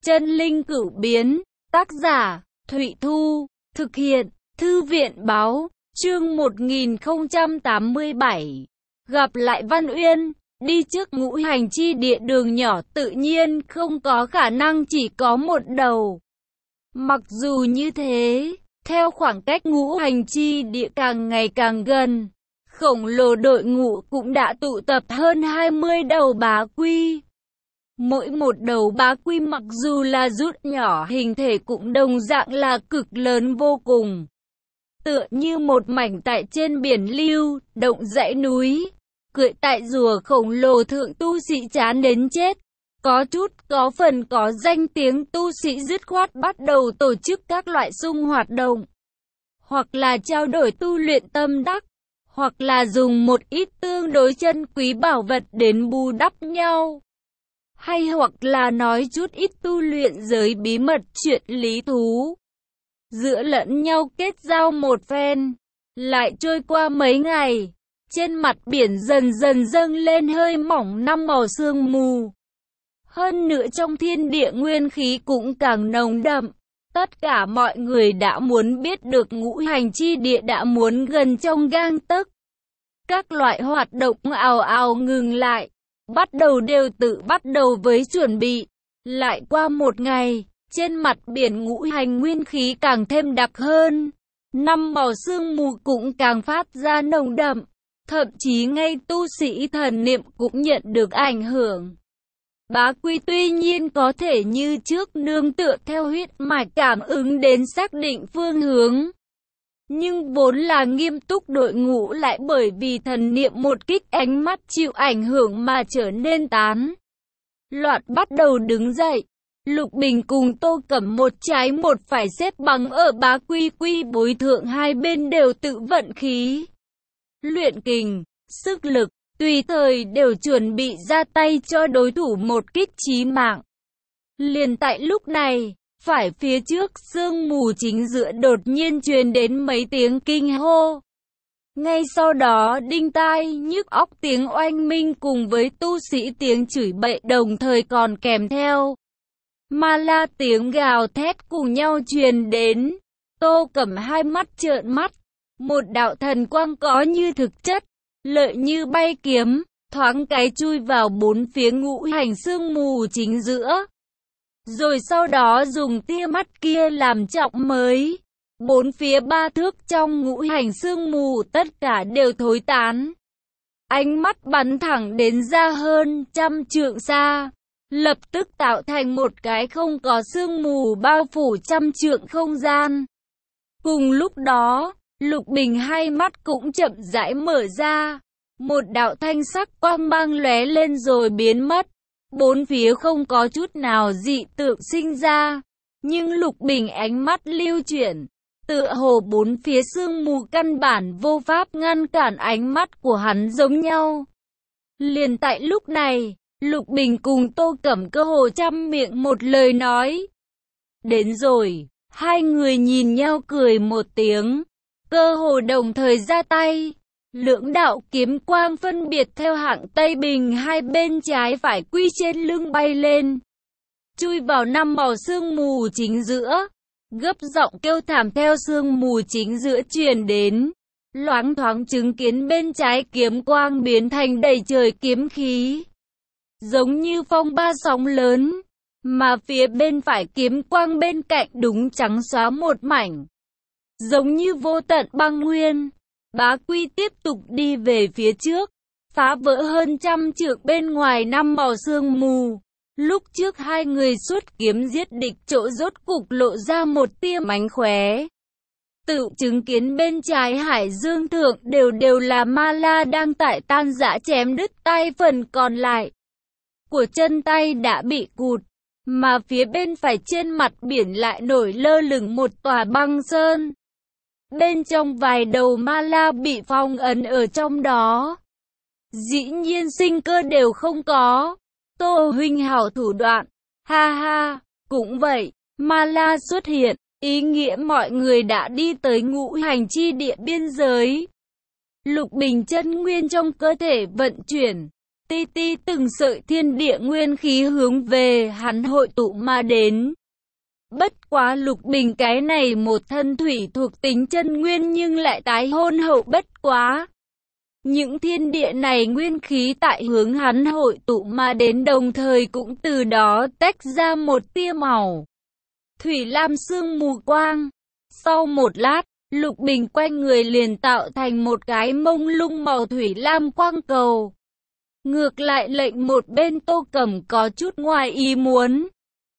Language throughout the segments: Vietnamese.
Chân linh cửu biến, tác giả, Thụy Thu, thực hiện, Thư viện báo, chương 1087. Gặp lại Văn Uyên, đi trước ngũ hành chi địa đường nhỏ tự nhiên không có khả năng chỉ có một đầu. Mặc dù như thế, theo khoảng cách ngũ hành chi địa càng ngày càng gần, khổng lồ đội ngũ cũng đã tụ tập hơn 20 đầu bá quy. Mỗi một đầu bá quy mặc dù là rút nhỏ hình thể cũng đồng dạng là cực lớn vô cùng. Tựa như một mảnh tại trên biển lưu, động dãy núi, cưỡi tại rùa khổng lồ thượng tu sĩ chán đến chết. Có phần có danh tiếng tu sĩ dứt khoát bắt đầu tổ chức các loại xung hoạt động. Hoặc là trao đổi tu luyện tâm đắc, hoặc là dùng một ít tương đối chân quý bảo vật đến bù đắp nhau. Hay hoặc là nói chút ít tu luyện giới bí mật chuyện lý thú. Giữa lẫn nhau kết giao một phen. Lại trôi qua mấy ngày, trên mặt biển dần dần dâng lên hơi mỏng năm màu sương mù. Hơn nữa trong thiên địa nguyên khí cũng càng nồng đậm. Tất cả mọi người đã muốn biết được ngũ hành chi địa đã muốn gần trong gang tấc. Các loại hoạt động ào ào ngừng lại. Bắt đầu với chuẩn bị. Lại qua một ngày, trên mặt biển ngũ hành nguyên khí càng thêm đặc hơn. Năm màu sương mù cũng càng phát ra nồng đậm. Thậm chí ngay tu sĩ thần niệm cũng nhận được ảnh hưởng. Bá quy tuy nhiên có thể như trước nương tựa theo huyết mạch cảm ứng đến xác định phương hướng. Nhưng vốn là nghiêm túc đội ngũ lại bởi vì thần niệm một kích ánh mắt chịu ảnh hưởng mà trở nên tán loạn bắt đầu đứng dậy. Lục Bình cùng Tô Cẩm một trái một phải xếp bằng ở bá quy quy bối thượng, hai bên đều tự vận khí. Luyện kình, sức lực, tùy thời đều chuẩn bị ra tay cho đối thủ một kích chí mạng. Liền tại lúc này, phải phía trước sương mù chính giữa đột nhiên truyền đến mấy tiếng kinh hô. Ngay sau đó đinh tai nhức óc tiếng oanh minh cùng với tu sĩ tiếng chửi bậy đồng thời còn kèm theo. Ma la tiếng gào thét cùng nhau truyền đến. Tô Cẩm hai mắt trợn mắt. Một đạo thần quang có như thực chất, lợi như bay kiếm, thoáng cái chui vào bốn phía ngũ hành sương mù chính giữa. Rồi sau đó dùng tia mắt kia làm trọng mới. Bốn phía ba thước trong ngũ hành sương mù tất cả đều thối tán. Ánh mắt bắn thẳng đến ra hơn 100 trượng xa. Lập tức tạo thành một cái không có sương mù bao phủ 100 trượng không gian. Cùng lúc đó, Lục Bình hai mắt cũng chậm rãi mở ra. Một đạo thanh sắc quang mang lóe lên rồi biến mất. Bốn phía không có chút nào dị tượng sinh ra. Nhưng Lục Bình ánh mắt lưu chuyển. Tựa hồ bốn phía sương mù căn bản vô pháp ngăn cản ánh mắt của hắn giống nhau. Liền tại lúc này, Lục Bình cùng Tô Cẩm cơ hồ trăm miệng một lời nói. Đến rồi, hai người nhìn nhau cười một tiếng. Cơ hồ đồng thời ra tay. Lưỡng đạo kiếm quang phân biệt theo hạng Tây Bình hai bên trái phải quy trên lưng bay lên. Chui vào năm màu sương mù chính giữa. Gấp giọng kêu thảm theo sương mù chính giữa truyền đến. Loáng thoáng chứng kiến bên trái kiếm quang biến thành đầy trời kiếm khí. Giống như phong ba sóng lớn. Mà phía bên phải kiếm quang bên cạnh đúng trắng xóa một mảnh. Giống như vô tận băng nguyên. Bá quy tiếp tục đi về phía trước. Phá vỡ hơn 100 trượng bên ngoài năm màu sương mù. Lúc trước hai người xuất kiếm giết địch chỗ rốt cục lộ ra một tia mánh khóe. Tự chứng kiến bên trái hải dương thượng đều là ma la đang tại tan rã chém đứt tay phần còn lại. Của chân tay đã bị cụt. Mà phía bên phải trên mặt biển lại nổi lơ lửng một tòa băng sơn. Bên trong vài đầu ma la bị phong ấn ở trong đó. Dĩ nhiên sinh cơ đều không có. Tô huynh hảo thủ đoạn. Ha ha, cũng vậy, ma la xuất hiện, ý nghĩa mọi người đã đi tới ngũ hành chi địa biên giới. Lục Bình chân nguyên trong cơ thể vận chuyển. ti ti từng sợi thiên địa nguyên khí hướng về hắn hội tụ mà đến. Bất quá Lục Bình cái này một thân thủy thuộc tính chân nguyên nhưng lại tái hôn hậu bất quá. Những thiên địa này nguyên khí tại hướng hắn hội tụ mà đến đồng thời cũng từ đó tách ra một tia màu thủy lam sương mù quang. Sau một lát, Lục Bình quanh người liền tạo thành một cái mông lung màu thủy lam quang cầu. Ngược lại lệnh một bên Tô Cẩm có chút ngoài ý muốn.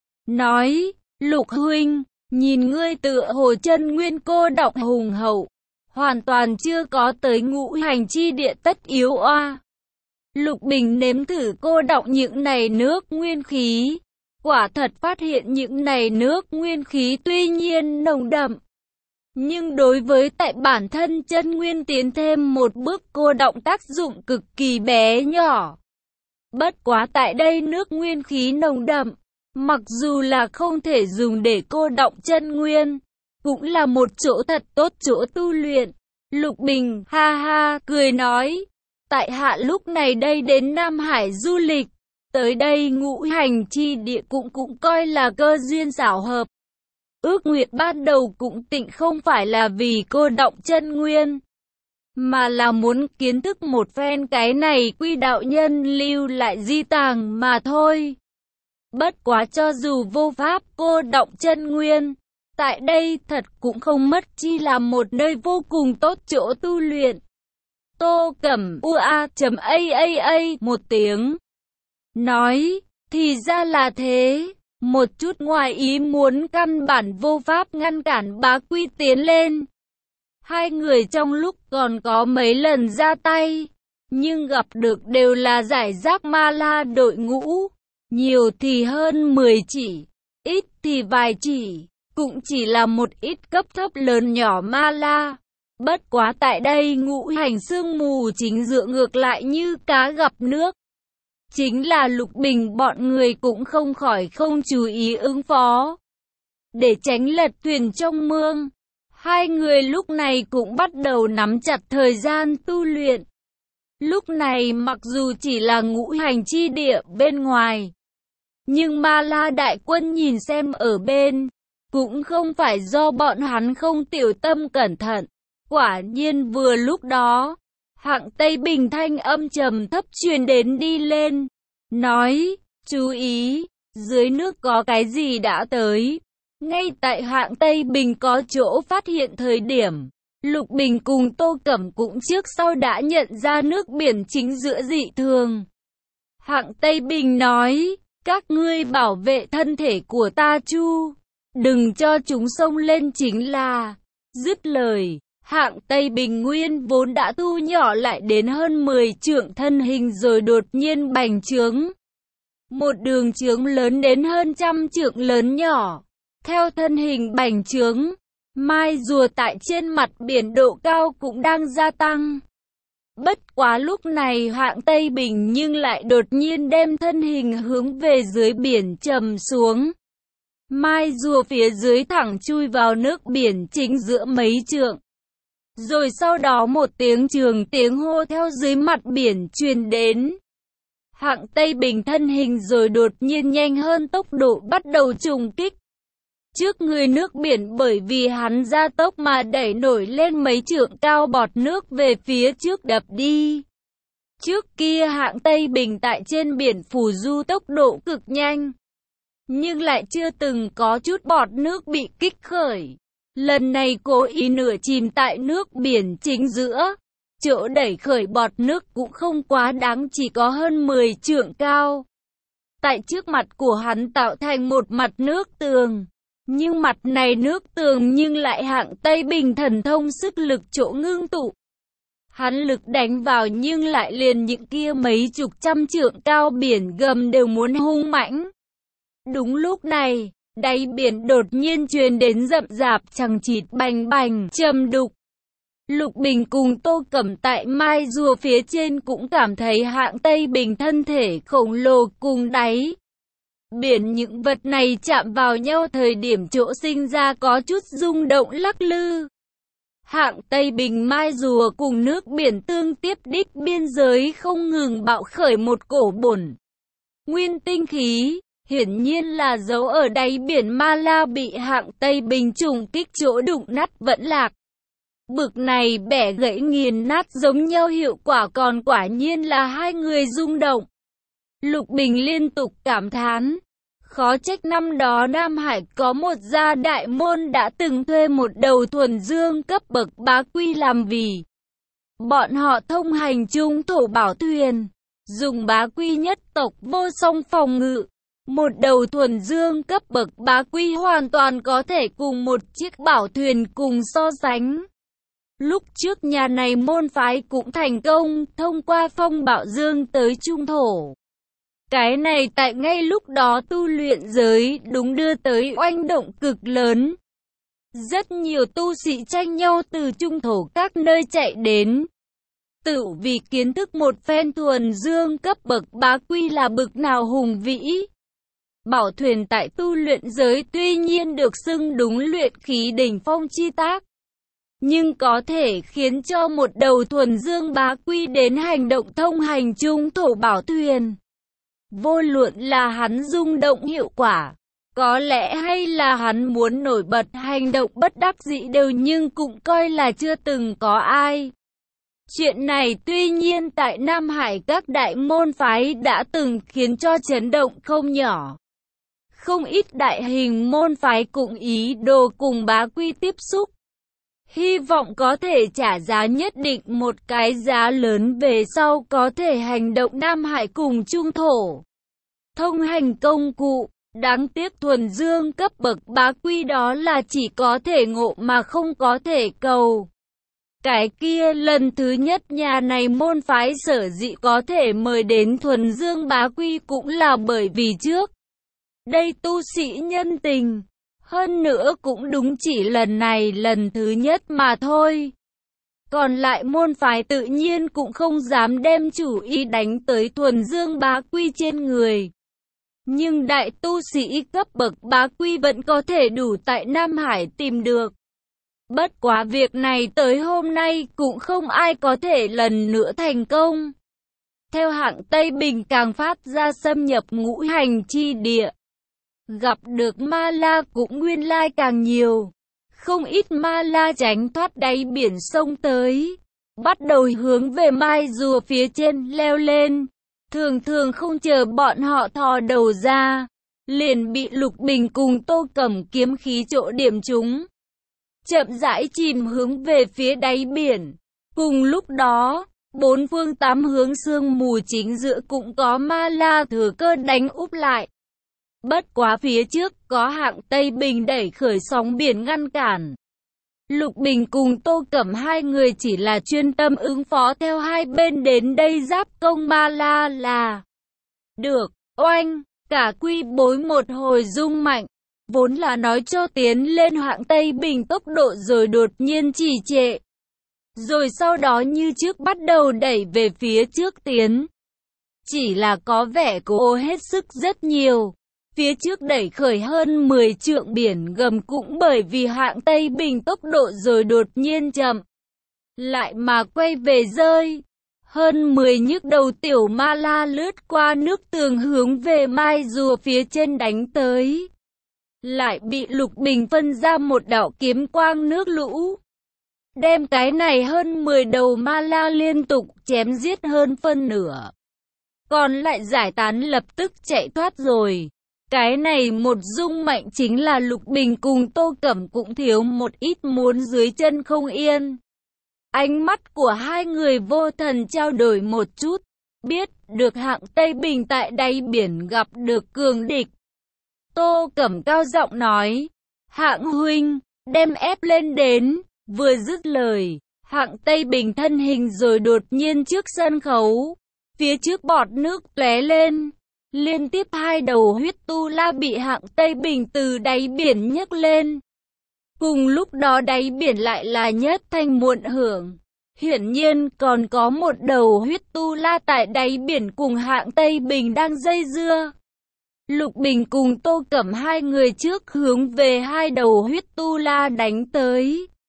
Nói, Lục huynh, nhìn ngươi tựa hồ chân nguyên cô đọng hùng hậu, hoàn toàn chưa có tới ngũ hành chi địa tất yếu oa. Lục Bình nếm thử cô đọng những này nước nguyên khí. Quả thật phát hiện những này nước nguyên khí tuy nhiên nồng đậm, nhưng đối với tại bản thân chân nguyên tiến thêm một bước cô đọng tác dụng cực kỳ bé nhỏ. Bất quá tại đây nước nguyên khí nồng đậm, mặc dù là không thể dùng để cô đọng chân nguyên, cũng là một chỗ thật tốt chỗ tu luyện. Lục Bình ha ha cười nói, tại hạ lúc này đây đến Nam Hải du lịch, tới đây ngũ hành chi địa cũng coi là cơ duyên xảo hợp. Ước nguyện ban đầu cũng tịnh không phải là vì cô đọng chân nguyên, mà là muốn kiến thức một phen cái này quy đạo nhân lưu lại di tàng mà thôi. Bất quá cho dù vô pháp cô đọng chân nguyên, tại đây thật cũng không mất chi là một nơi vô cùng tốt chỗ tu luyện. Tô Cẩm ua.aaa một tiếng. Nói, thì ra là thế. Một chút ngoài ý muốn căn bản vô pháp ngăn cản bá quy tiến lên. Hai người trong lúc còn có mấy lần ra tay, nhưng gặp được đều là giải rác ma la đội ngũ. Nhiều thì hơn 10 chỉ, ít thì vài chỉ, cũng chỉ là một ít cấp thấp lớn nhỏ ma la. Bất quá tại đây ngũ hành sương mù chính dựa ngược lại như cá gặp nước. Chính là Lục Bình bọn người cũng không khỏi không chú ý ứng phó. Để tránh lật thuyền trong mương, hai người lúc này cũng bắt đầu nắm chặt thời gian tu luyện. Lúc này mặc dù chỉ là ngũ hành chi địa bên ngoài, nhưng Ma La đại quân nhìn xem ở bên, cũng không phải do bọn hắn không tiểu tâm cẩn thận. Quả nhiên vừa lúc đó, Hạng Tây Bình thanh âm trầm thấp truyền đến đi lên, nói, chú ý, dưới nước có cái gì đã tới. Ngay tại Hạng Tây Bình có chỗ phát hiện thời điểm, Lục Bình cùng Tô Cẩm cũng trước sau đã nhận ra nước biển chính giữa dị thường. Hạng Tây Bình nói, các ngươi bảo vệ thân thể của ta chu, đừng cho chúng xông lên chính là. Dứt lời, Hạng Tây Bình nguyên vốn đã thu nhỏ lại đến hơn 10 trượng thân hình rồi đột nhiên bành trướng. Một đường trướng lớn đến hơn 100 trượng lớn nhỏ. Theo thân hình bành trướng, mai rùa tại trên mặt biển độ cao cũng đang gia tăng. Bất quá lúc này Hạng Tây Bình nhưng lại đột nhiên đem thân hình hướng về dưới biển trầm xuống. Mai rùa phía dưới thẳng chui vào nước biển chính giữa mấy trượng. Rồi sau đó một tiếng trường tiếng hô theo dưới mặt biển truyền đến. Hạng Tây Bình thân hình rồi đột nhiên nhanh hơn tốc độ bắt đầu trùng kích. Trước người nước biển bởi vì hắn gia tốc mà đẩy nổi lên mấy trượng cao bọt nước về phía trước đập đi. Trước kia Hạng Tây Bình tại trên biển phù du tốc độ cực nhanh, nhưng lại chưa từng có chút bọt nước bị kích khởi. Lần này cố ý nửa chìm tại nước biển chính giữa. Chỗ đẩy khởi bọt nước cũng không quá đáng, chỉ có hơn 10 trượng cao. Tại trước mặt của hắn tạo thành một mặt nước tường. Nhưng mặt này nước tường nhưng lại Hạng Tây Bình thần thông sức lực chỗ ngưng tụ. Hắn lực đánh vào nhưng lại liền những kia mấy chục trăm trượng cao biển gầm đều muốn hung mãnh. Đúng lúc này, đáy biển đột nhiên truyền đến rậm rạp chằng chịt bành bành trầm đục. Lục Bình cùng Tô Cẩm tại mai rùa phía trên cũng cảm thấy Hạng Tây Bình thân thể khổng lồ cùng đáy biển những vật này chạm vào nhau thời điểm chỗ sinh ra có chút rung động lắc lư. Hạng Tây Bình Mai Rùa cùng nước biển tương tiếp đích biên giới không ngừng bạo khởi một cổ bổn nguyên tinh khí, hiển nhiên là dấu ở đáy biển Ma La bị Hạng Tây Bình trùng kích chỗ đụng nát vẫn lạc. Bực này bẻ gãy nghiền nát giống nhau hiệu quả còn quả nhiên là hai người rung động. Lục Bình liên tục cảm thán, khó trách năm đó Nam Hải có một gia đại môn đã từng thuê một đầu thuần dương cấp bậc bá quy làm vì bọn họ thông hành chung thổ bảo thuyền, dùng bá quy nhất tộc vô song phòng ngự. Một đầu thuần dương cấp bậc bá quy hoàn toàn có thể cùng một chiếc bảo thuyền cùng so sánh. Lúc trước nhà này môn phái cũng thành công thông qua phong bạo dương tới trung thổ. Cái này tại ngay lúc đó tu luyện giới đúng đưa tới oanh động cực lớn. Rất nhiều tu sĩ tranh nhau từ trung thổ các nơi chạy đến. Tự vì kiến thức một phen thuần dương cấp bậc bá quy là bực nào hùng vĩ. Bảo thuyền tại tu luyện giới tuy nhiên được xưng đúng luyện khí đỉnh phong chi tác, nhưng có thể khiến cho một đầu thuần dương bá quy đến hành động thông hành chung thổ bảo thuyền. Vô luận là hắn rung động hiệu quả, có lẽ hay là hắn muốn nổi bật hành động bất đắc dĩ đều nhưng cũng coi là chưa từng có ai. Chuyện này tuy nhiên tại Nam Hải các đại môn phái đã từng khiến cho chấn động không nhỏ. Không ít đại hình môn phái cũng ý đồ cùng bá quy tiếp xúc. Hy vọng có thể trả giá nhất định một cái giá lớn về sau có thể hành động Nam Hải cùng trung thổ. Thông hành công cụ, đáng tiếc thuần dương cấp bậc bá quy đó là chỉ có thể ngộ mà không có thể cầu. Cái kia lần thứ nhất nhà này môn phái sở dĩ có thể mời đến thuần dương bá quy cũng là bởi vì trước đây tu sĩ nhân tình. Hơn nữa cũng đúng chỉ lần này lần thứ nhất mà thôi. Còn lại môn phái tự nhiên cũng không dám đem chủ ý đánh tới thuần dương bá quy trên người. Nhưng đại tu sĩ cấp bậc bá quy vẫn có thể đủ tại Nam Hải tìm được. Bất quá việc này tới hôm nay cũng không ai có thể lần nữa thành công. Theo Hạng Tây Bình càng phát ra xâm nhập ngũ hành chi địa, gặp được ma la cũng nguyên lai càng nhiều. Không ít ma la tránh thoát đáy biển sông tới, bắt đầu hướng về mai rùa phía trên leo lên. Thường thường không chờ bọn họ thò đầu ra, liền bị Lục Bình cùng Tô Cẩm kiếm khí chỗ điểm trúng. Chậm rãi chìm hướng về phía đáy biển. Cùng lúc đó, bốn phương tám hướng sương mù chính giữa cũng có ma la thừa cơ đánh úp lại. Bất quá phía trước có Hạng Tây Bình đẩy khởi sóng biển ngăn cản. Lục Bình cùng Tô Cẩm hai người chỉ là chuyên tâm ứng phó theo hai bên đến đây giáp công ma la là được. Oanh, cả quy bối một hồi rung mạnh, vốn là nói cho tiến lên Hạng Tây Bình tốc độ rồi đột nhiên trì trệ. Rồi sau đó như trước bắt đầu đẩy về phía trước tiến. Chỉ là có vẻ cố hết sức rất nhiều. Phía trước đẩy khởi hơn 10 trượng biển gầm cũng bởi vì Hạng Tây Bình tốc độ rồi đột nhiên chậm lại mà quay về rơi. Hơn 10 nhức đầu tiểu ma la lướt qua nước tường hướng về mai rùa phía trên đánh tới. Lại bị Lục Bình phân ra một đạo kiếm quang nước lũ. Đem cái này hơn 10 đầu ma la liên tục chém giết hơn phân nửa. Còn lại giải tán lập tức chạy thoát rồi. Cái này một rung mạnh chính là Lục Bình cùng Tô Cẩm cũng thiếu một ít muốn dưới chân không yên. Ánh mắt của hai người vô thần trao đổi một chút, biết được Hạng Tây Bình tại đáy biển gặp được cường địch. Tô Cẩm cao giọng nói, Hạng huynh, đem ép lên đến, vừa dứt lời, Hạng Tây Bình thân hình rồi đột nhiên trước sân khấu, phía trước bọt nước tóe lên. Liên tiếp hai đầu huyết tu la bị Hạng Tây Bình từ đáy biển nhấc lên. Cùng lúc đó đáy biển lại là nhất thanh muộn hưởng. Hiển nhiên còn có một đầu huyết tu la tại đáy biển cùng Hạng Tây Bình đang dây dưa. Lục Bình cùng Tô Cẩm hai người trước hướng về hai đầu huyết tu la đánh tới.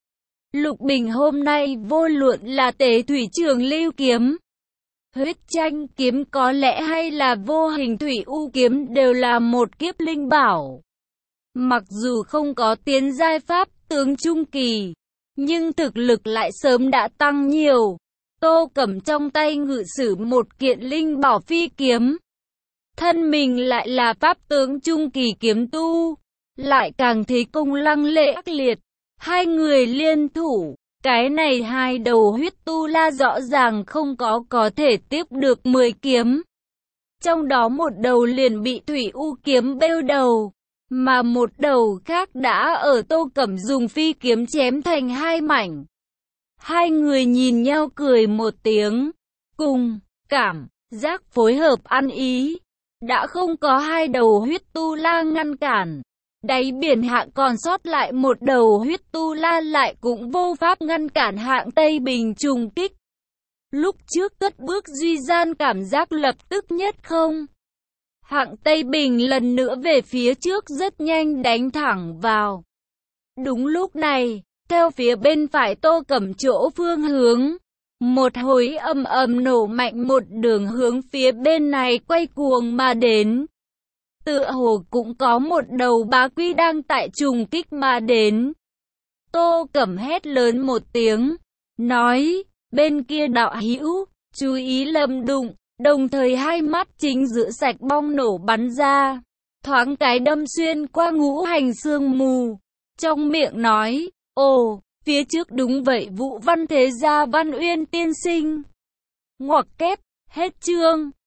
Lục Bình hôm nay vô luận là Tế Thủy Trường Lưu kiếm, huyết tranh kiếm có lẽ hay là vô hình thủy u kiếm đều là một kiếp linh bảo. Mặc dù không có tiến giai pháp tướng trung kỳ, nhưng thực lực lại sớm đã tăng nhiều. Tô Cẩm trong tay ngự sử một kiện linh bảo phi kiếm. Thân mình lại là pháp tướng trung kỳ kiếm tu, lại càng thấy công lăng lệ ác liệt. Hai người liên thủ, cái này hai đầu huyết tu la rõ ràng không có thể tiếp được 10 kiếm. Trong đó một đầu liền bị thủy u kiếm bêu đầu, mà một đầu khác đã ở Tô Cẩm dùng phi kiếm chém thành hai mảnh. Hai người nhìn nhau cười một tiếng, cùng cảm giác phối hợp ăn ý. Đã không có hai đầu huyết tu la ngăn cản, đáy biển hạng còn sót lại một đầu huyết tu la lại cũng vô pháp ngăn cản hạng Tây Bình trùng kích. Lúc trước cất bước duy gian cảm giác lập tức nhất không. Hạng Tây Bình lần nữa về phía trước rất nhanh đánh thẳng vào. Đúng lúc này, theo phía bên phải Tô Cẩm chỗ phương hướng, một hồi ầm ầm nổ mạnh một đường hướng phía bên này quay cuồng mà đến. Tựa hồ cũng có một đầu bá quy đang tại trùng kích mà đến. Tô Cẩm hét lớn một tiếng, nói, bên kia đạo hữu, chú ý lâm đụng, đồng thời hai mắt chính giữa sạch bong nổ bắn ra, thoáng cái đâm xuyên qua ngũ hành sương mù. Trong miệng nói, ồ, phía trước đúng vậy Vũ Văn Thế Gia Văn Uyên tiên sinh. Ngoặc kép, hết chương.